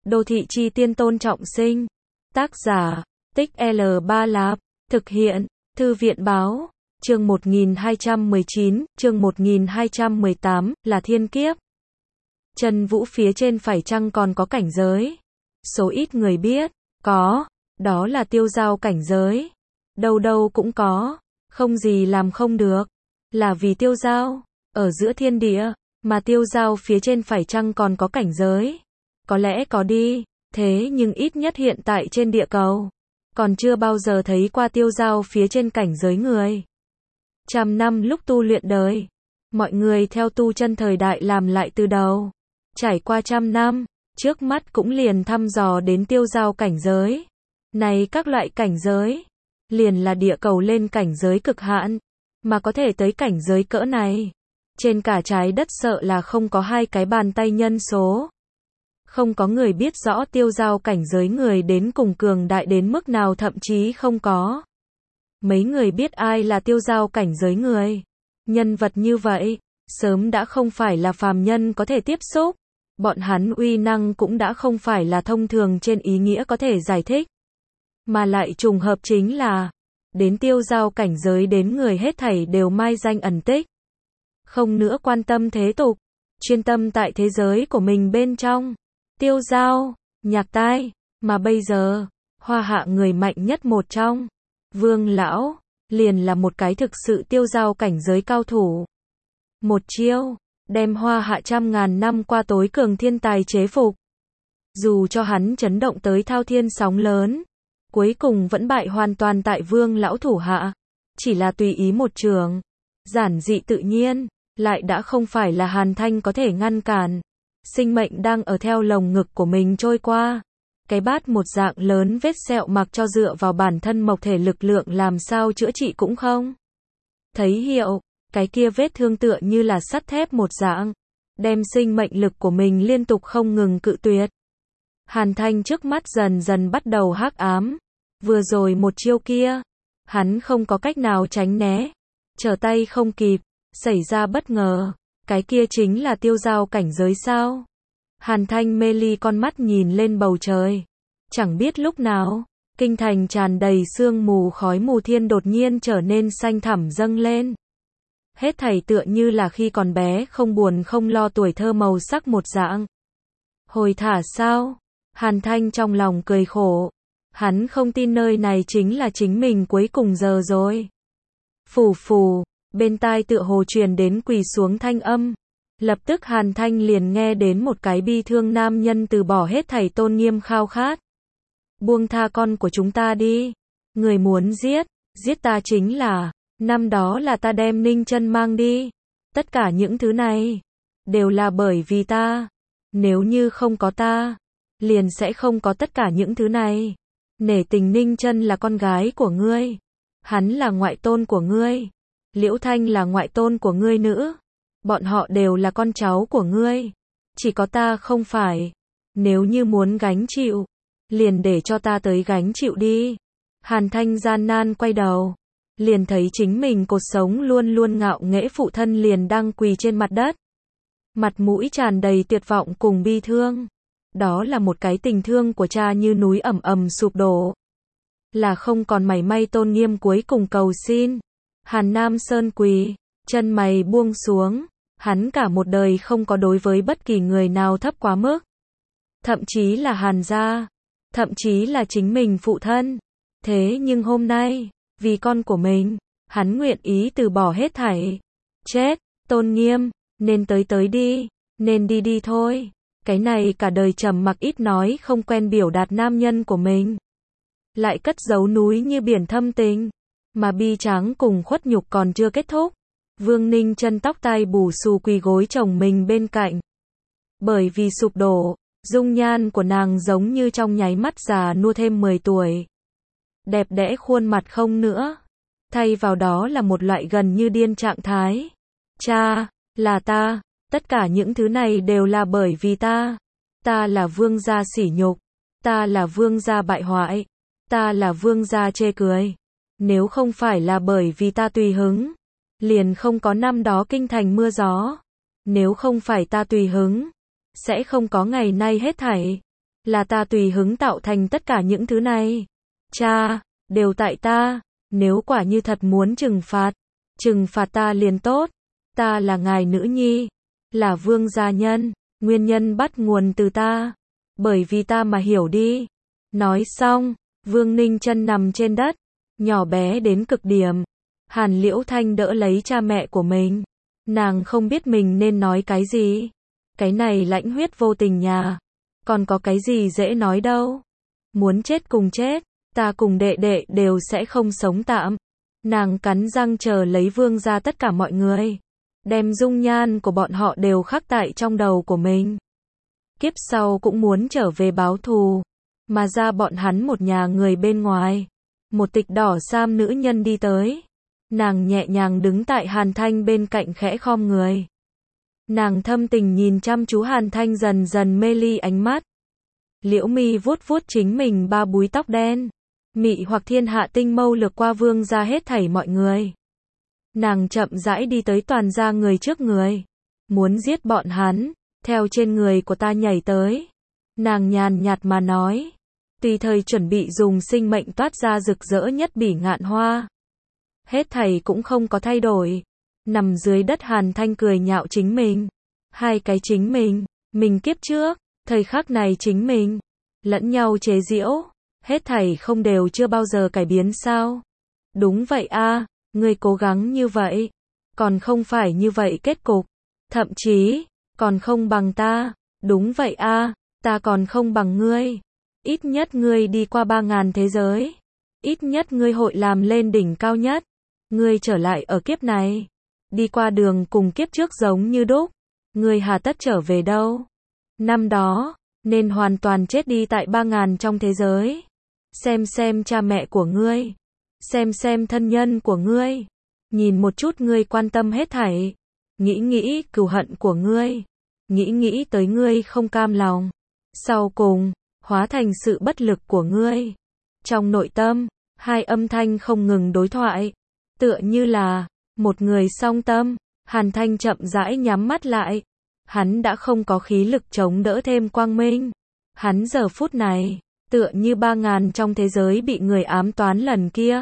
Đô thị chi tiên Tôn Trọng Sinh. Tác giả, Tích L Ba Lạp. Thực hiện, Thư viện báo. Chương 1219, chương 1218, là thiên kiếp. Chân vũ phía trên phải chăng còn có cảnh giới? Số ít người biết, có, đó là tiêu giao cảnh giới. Đâu đâu cũng có, không gì làm không được. Là vì tiêu giao, ở giữa thiên địa, mà tiêu giao phía trên phải chăng còn có cảnh giới? Có lẽ có đi, thế nhưng ít nhất hiện tại trên địa cầu, còn chưa bao giờ thấy qua tiêu giao phía trên cảnh giới người. Trăm năm lúc tu luyện đời, mọi người theo tu chân thời đại làm lại từ đầu. Trải qua trăm năm, trước mắt cũng liền thăm dò đến tiêu giao cảnh giới. Này các loại cảnh giới, liền là địa cầu lên cảnh giới cực hạn, mà có thể tới cảnh giới cỡ này. Trên cả trái đất sợ là không có hai cái bàn tay nhân số. Không có người biết rõ tiêu giao cảnh giới người đến cùng cường đại đến mức nào, thậm chí không có mấy người biết ai là tiêu giao cảnh giới người. Nhân vật như vậy, sớm đã không phải là phàm nhân có thể tiếp xúc. Bọn hắn uy năng cũng đã không phải là thông thường trên ý nghĩa có thể giải thích. Mà lại trùng hợp chính là, đến tiêu giao cảnh giới đến người hết thảy đều mai danh ẩn tích. Không nữa quan tâm thế tục, chuyên tâm tại thế giới của mình bên trong. Tiêu giao, nhạc tai, mà bây giờ, hoa hạ người mạnh nhất một trong, Vương Lão, liền là một cái thực sự tiêu giao cảnh giới cao thủ. Một chiêu, đem hoa hạ trăm ngàn năm qua tối cường thiên tài chế phục. Dù cho hắn chấn động tới thao thiên sóng lớn, cuối cùng vẫn bại hoàn toàn tại Vương Lão thủ hạ. Chỉ là tùy ý một trường, giản dị tự nhiên, lại đã không phải là Hàn Thanh có thể ngăn cản. Sinh mệnh đang ở theo lồng ngực của mình trôi qua. Cái bát một dạng lớn vết sẹo mặc cho dựa vào bản thân mộc thể lực lượng làm sao chữa trị cũng không thấy hiệu. Cái kia vết thương tựa như là sắt thép một dạng, đem sinh mệnh lực của mình liên tục không ngừng cự tuyệt. Hàn Thanh trước mắt dần dần bắt đầu hắc ám. Vừa rồi một chiêu kia, hắn không có cách nào tránh né, trở tay không kịp, xảy ra bất ngờ. Cái kia chính là tiêu giao cảnh giới sao? Hàn Thanh mê ly con mắt nhìn lên bầu trời. Chẳng biết lúc nào, kinh thành tràn đầy sương mù khói mù thiên đột nhiên trở nên xanh thẳm dâng lên. Hết thảy tựa như là khi còn bé không buồn không lo tuổi thơ màu sắc một dạng. Hồi thả sao? Hàn Thanh trong lòng cười khổ. Hắn không tin nơi này chính là chính mình cuối cùng giờ rồi. Phù phù, bên tai tựa hồ truyền đến quỳ xuống thanh âm. Lập tức Hàn Thanh liền nghe đến một cái bi thương nam nhân từ bỏ hết thảy tôn nghiêm khao khát. Buông tha con của chúng ta đi. Người muốn giết ta chính là, năm đó là ta đem Ninh Chân mang đi. Tất cả những thứ này, đều là bởi vì ta. Nếu như không có ta, liền sẽ không có tất cả những thứ này. Nể tình Ninh Chân là con gái của ngươi. Hắn là ngoại tôn của ngươi. Liễu Thanh là ngoại tôn của ngươi nữ. Bọn họ đều là con cháu của ngươi. Chỉ có ta không phải. Nếu như muốn gánh chịu, liền để cho ta tới gánh chịu đi. Hàn Thanh gian nan quay đầu, liền thấy chính mình cột sống luôn luôn ngạo nghễ phụ thân liền đang quỳ trên mặt đất. Mặt mũi tràn đầy tuyệt vọng cùng bi thương. Đó là một cái tình thương của cha như núi ầm ầm sụp đổ. Là không còn mảy may tôn nghiêm cuối cùng cầu xin. Hàn Nam Sơn quỳ, chân mày buông xuống. Hắn cả một đời không có đối với bất kỳ người nào thấp quá mức. Thậm chí là Hàn gia. Thậm chí là chính mình phụ thân. Thế nhưng hôm nay, vì con của mình, hắn nguyện ý từ bỏ hết thảy. Chết, tôn nghiêm, nên tới đi, nên đi thôi. Cái này cả đời trầm mặc ít nói không quen biểu đạt nam nhân của mình. Lại cất giấu núi như biển thâm tình. Mà bi tráng cùng khuất nhục còn chưa kết thúc. Vương Ninh Chân tóc tai bù xù quỳ gối chồng mình bên cạnh. Bởi vì sụp đổ, dung nhan của nàng giống như trong nháy mắt già nua thêm 10 tuổi. Đẹp đẽ khuôn mặt không nữa. Thay vào đó là một loại gần như điên trạng thái. Cha, là ta. Tất cả những thứ này đều là bởi vì ta. Ta là vương gia sỉ nhục. Ta là vương gia bại hoại. Ta là vương gia chê cười. Nếu không phải là bởi vì ta tùy hứng, liền không có năm đó kinh thành mưa gió. Nếu không phải ta tùy hứng, sẽ không có ngày nay hết thảy. Là ta tùy hứng tạo thành tất cả những thứ này. Cha, đều tại ta. Nếu quả như thật muốn trừng phạt ta liền tốt. Ta là ngài nữ nhi, là vương gia nhân, nguyên nhân bắt nguồn từ ta. Bởi vì ta mà hiểu đi. Nói xong, Vương Ninh chân nằm trên đất, nhỏ bé đến cực điểm. Hàn Liễu Thanh đỡ lấy cha mẹ của mình. Nàng không biết mình nên nói cái gì. Cái này lãnh huyết vô tình nhà. Còn có cái gì dễ nói đâu. Muốn chết cùng chết, ta cùng đệ đệ đều sẽ không sống tạm. Nàng cắn răng chờ lấy vương gia tất cả mọi người. Đem dung nhan của bọn họ đều khắc tại trong đầu của mình. Kiếp sau cũng muốn trở về báo thù. Mà ra bọn hắn một nhà người bên ngoài. Một tịch đỏ sam nữ nhân đi tới. Nàng nhẹ nhàng đứng tại Hàn Thanh bên cạnh khẽ khom người. Nàng thâm tình nhìn chăm chú Hàn Thanh dần dần mê ly ánh mắt. Liễu mi vuốt vuốt chính mình ba búi tóc đen. Mị hoặc thiên hạ tinh mâu lược qua vương ra hết thảy mọi người. Nàng chậm rãi đi tới toàn gia người trước người. Muốn giết bọn hắn, theo trên người của ta nhảy tới. Nàng nhàn nhạt mà nói. Tùy thời chuẩn bị dùng sinh mệnh toát ra rực rỡ nhất bỉ ngạn hoa. Hết thảy cũng không có thay đổi. Nằm dưới đất Hàn Thanh cười nhạo chính mình. Hai cái chính mình kiếp trước, thời khắc này chính mình. Lẫn nhau chế giễu. Hết thảy không đều chưa bao giờ cải biến sao? Đúng vậy a, ngươi cố gắng như vậy. Còn không phải như vậy kết cục. Thậm chí, còn không bằng ta. Đúng vậy a, ta còn không bằng ngươi. Ít nhất ngươi đi qua 3.000 thế giới. Ít nhất ngươi hội làm lên đỉnh cao nhất. Ngươi trở lại ở kiếp này. Đi qua đường cùng kiếp trước giống như đúc. Ngươi hà tất trở về đâu. Năm đó, nên hoàn toàn chết đi tại 3.000 trong thế giới. Xem cha mẹ của ngươi. Xem thân nhân của ngươi. Nhìn một chút ngươi quan tâm hết thảy. Nghĩ cừu hận của ngươi. Nghĩ tới ngươi không cam lòng. Sau cùng, hóa thành sự bất lực của ngươi. Trong nội tâm, hai âm thanh không ngừng đối thoại. Tựa như là một người song tâm. Hàn Thanh chậm rãi nhắm mắt lại. Hắn đã không có khí lực chống đỡ thêm quang minh. Hắn giờ phút này, tựa như 3.000 trong thế giới bị người ám toán lần kia.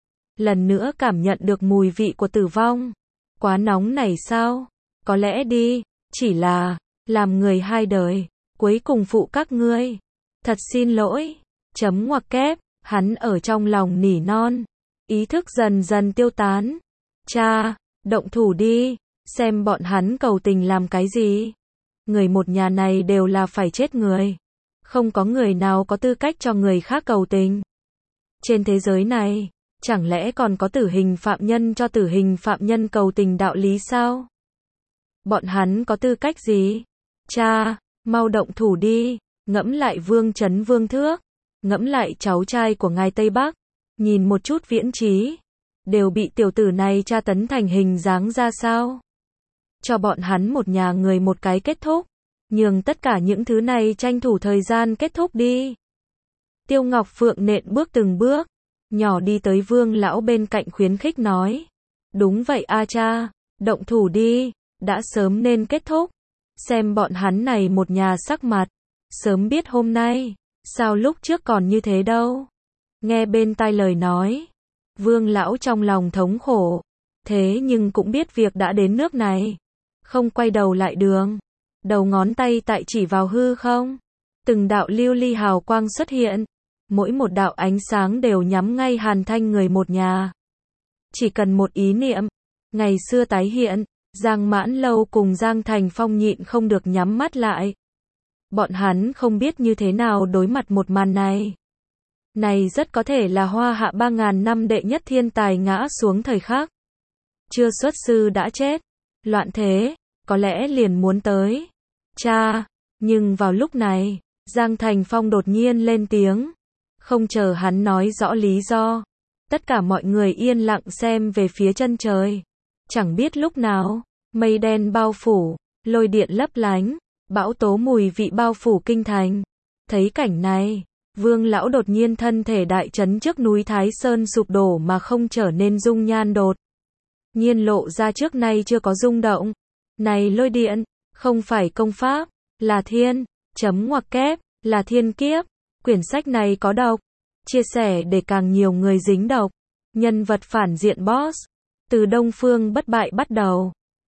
Lần nữa cảm nhận được mùi vị của tử vong. Quá nóng này sao? Có lẽ đi, chỉ là làm người hai đời, cuối cùng phụ các ngươi. Thật xin lỗi. Chấm ngoặc kép, hắn ở trong lòng nỉ non. Ý thức dần dần tiêu tán. Cha, động thủ đi, xem bọn hắn cầu tình làm cái gì. Người một nhà này đều là phải chết người. Không có người nào có tư cách cho người khác cầu tình. Trên thế giới này, chẳng lẽ còn có tử hình phạm nhân cho tử hình phạm nhân cầu tình đạo lý sao? Bọn hắn có tư cách gì? Cha, mau động thủ đi. Ngẫm lại Vương Chấn Vương Thước. Ngẫm lại cháu trai của ngài Tây Bắc. Nhìn một chút Viễn Trí. Đều bị tiểu tử này tra tấn thành hình dáng ra sao? Cho bọn hắn một nhà người một cái kết thúc. Nhường tất cả những thứ này tranh thủ thời gian kết thúc đi. Tiêu Ngọc Phượng nện bước từng bước. Nhỏ đi tới Vương lão bên cạnh khuyến khích nói. Đúng vậy a cha, động thủ đi, đã sớm nên kết thúc. Xem bọn hắn này một nhà sắc mặt. Sớm biết hôm nay, sao lúc trước còn như thế đâu. Nghe bên tai lời nói. Vương lão trong lòng thống khổ. Thế nhưng cũng biết việc đã đến nước này. Không quay đầu lại đường. Đầu ngón tay tại chỉ vào hư không. Từng đạo lưu ly hào quang xuất hiện. Mỗi một đạo ánh sáng đều nhắm ngay Hàn Thanh người một nhà. Chỉ cần một ý niệm. Ngày xưa tái hiện. Giang Mãn Lâu cùng Giang Thành Phong nhịn không được nhắm mắt lại. Bọn hắn không biết như thế nào đối mặt một màn này. Này rất có thể là Hoa Hạ 3.000 năm đệ nhất thiên tài ngã xuống thời khắc. Chưa xuất sư đã chết. Loạn thế, có lẽ liền muốn tới. Cha, nhưng vào lúc này, Giang Thành Phong đột nhiên lên tiếng. Không chờ hắn nói rõ lý do. Tất cả mọi người yên lặng xem về phía chân trời. Chẳng biết lúc nào, mây đen bao phủ, lôi điện lấp lánh, bão tố mùi vị bao phủ kinh thành. Thấy cảnh này, Vương lão đột nhiên thân thể đại chấn trước núi Thái Sơn sụp đổ mà không trở nên dung nhan đột nhiên lộ ra trước nay chưa có rung động. Này lôi điện, không phải công pháp, là thiên, chấm ngoặc kép, là thiên kiếp. Quyển sách này có độc. Chia sẻ để càng nhiều người dính độc. Nhân vật phản diện boss. Từ Đông Phương bất bại bắt đầu.